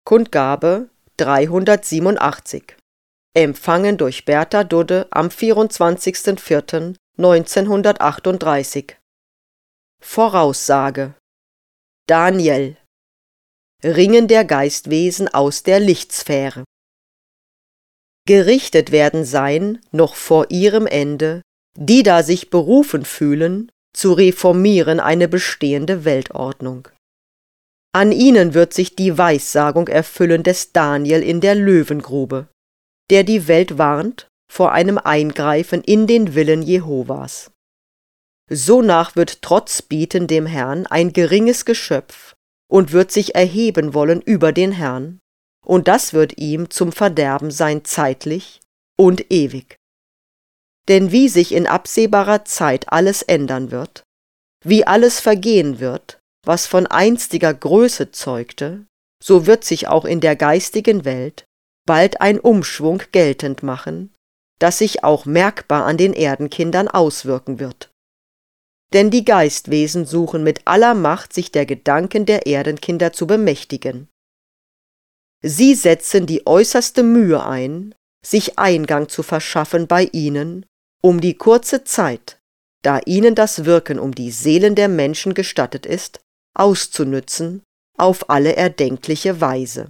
Kundgabe 387. Empfangen durch Bertha Dudde am 24.04.1938. Voraussage: Daniel. Ringen der Geistwesen aus der Lichtsphäre. Gerichtet werden sein, noch vor ihrem Ende, die da sich berufen fühlen, zu reformieren eine bestehende Weltordnung. An ihnen wird sich die Weissagung erfüllen des Daniel in der Löwengrube, der die Welt warnt vor einem Eingreifen in den Willen Jehovas. Sonach wird Trotz bieten dem Herrn ein geringes Geschöpf und wird sich erheben wollen über den Herrn, und das wird ihm zum Verderben sein zeitlich und ewig. Denn wie sich in absehbarer Zeit alles ändern wird, wie alles vergehen wird, was von einstiger Größe zeugte, so wird sich auch in der geistigen Welt bald ein Umschwung geltend machen, das sich auch merkbar an den Erdenkindern auswirken wird. Denn die Geistwesen suchen mit aller Macht, sich der Gedanken der Erdenkinder zu bemächtigen. Sie setzen die äußerste Mühe ein, sich Eingang zu verschaffen bei ihnen, um die kurze Zeit, da ihnen das Wirken um die Seelen der Menschen gestattet ist, auszunützen auf alle erdenkliche Weise.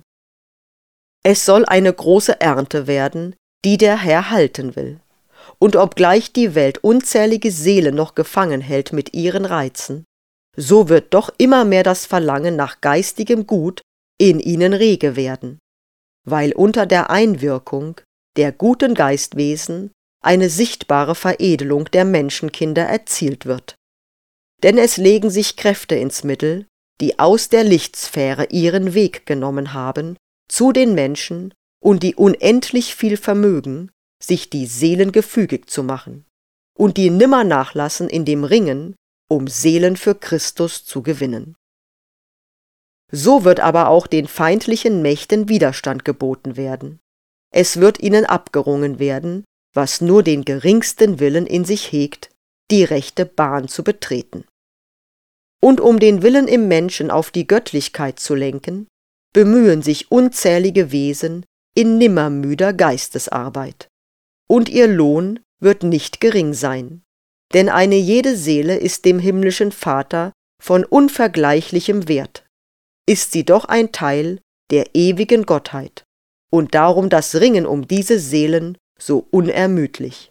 Es soll eine große Ernte werden, die der Herr halten will. Und obgleich die Welt unzählige Seelen noch gefangen hält mit ihren Reizen, so wird doch immer mehr das Verlangen nach geistigem Gut in ihnen rege werden, weil unter der Einwirkung der guten Geistwesen eine sichtbare Veredelung der Menschenkinder erzielt wird. Denn es legen sich Kräfte ins Mittel, die aus der Lichtsphäre ihren Weg genommen haben zu den Menschen und die unendlich viel vermögen, sich die Seelen gefügig zu machen, und die nimmer nachlassen in dem Ringen, um Seelen für Christus zu gewinnen. So wird aber auch den feindlichen Mächten Widerstand geboten werden. Es wird ihnen abgerungen werden, was nur den geringsten Willen in sich hegt, die rechte Bahn zu betreten. Und um den Willen im Menschen auf die Göttlichkeit zu lenken, bemühen sich unzählige Wesen in nimmermüder Geistesarbeit. Und ihr Lohn wird nicht gering sein, denn eine jede Seele ist dem himmlischen Vater von unvergleichlichem Wert, ist sie doch ein Teil der ewigen Gottheit, und darum das Ringen um diese Seelen so unermüdlich.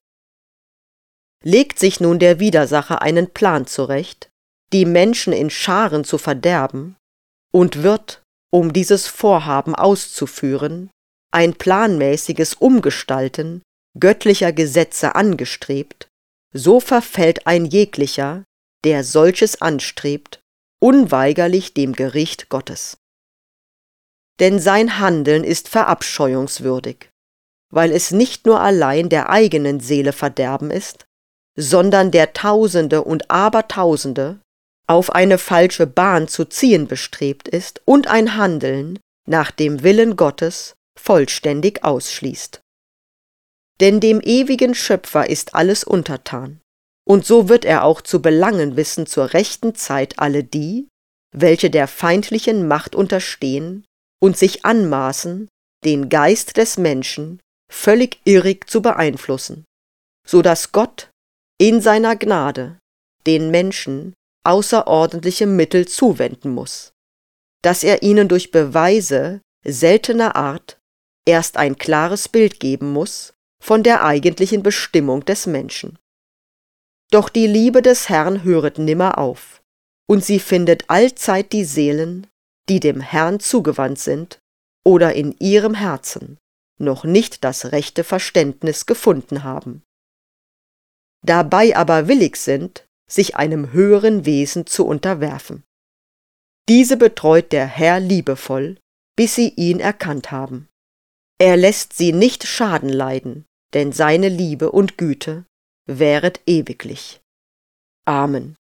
Legt sich nun der Widersacher einen Plan zurecht, die Menschen in Scharen zu verderben, und wird, um dieses Vorhaben auszuführen, ein planmäßiges Umgestalten göttlicher Gesetze angestrebt, so verfällt ein jeglicher, der solches anstrebt, unweigerlich dem Gericht Gottes. Denn sein Handeln ist verabscheuungswürdig, weil es nicht nur allein der eigenen Seele Verderben ist, sondern der Tausende und Abertausende auf eine falsche Bahn zu ziehen bestrebt ist und ein Handeln nach dem Willen Gottes vollständig ausschließt. Denn dem ewigen Schöpfer ist alles untertan, und so wird er auch zu belangen wissen zur rechten Zeit alle die, welche der feindlichen Macht unterstehen und sich anmaßen, den Geist des Menschen völlig irrig zu beeinflussen, so dass Gott in seiner Gnade den Menschen außerordentliche Mittel zuwenden muss, dass er ihnen durch Beweise seltener Art erst ein klares Bild geben muss von der eigentlichen Bestimmung des Menschen. Doch die Liebe des Herrn höret nimmer auf, und sie findet allzeit die Seelen, die dem Herrn zugewandt sind oder in ihrem Herzen noch nicht das rechte Verständnis gefunden haben. Dabei aber willig sind, sich einem höheren Wesen zu unterwerfen. Diese betreut der Herr liebevoll, bis sie ihn erkannt haben. Er lässt sie nicht Schaden leiden, denn seine Liebe und Güte währet ewiglich. Amen.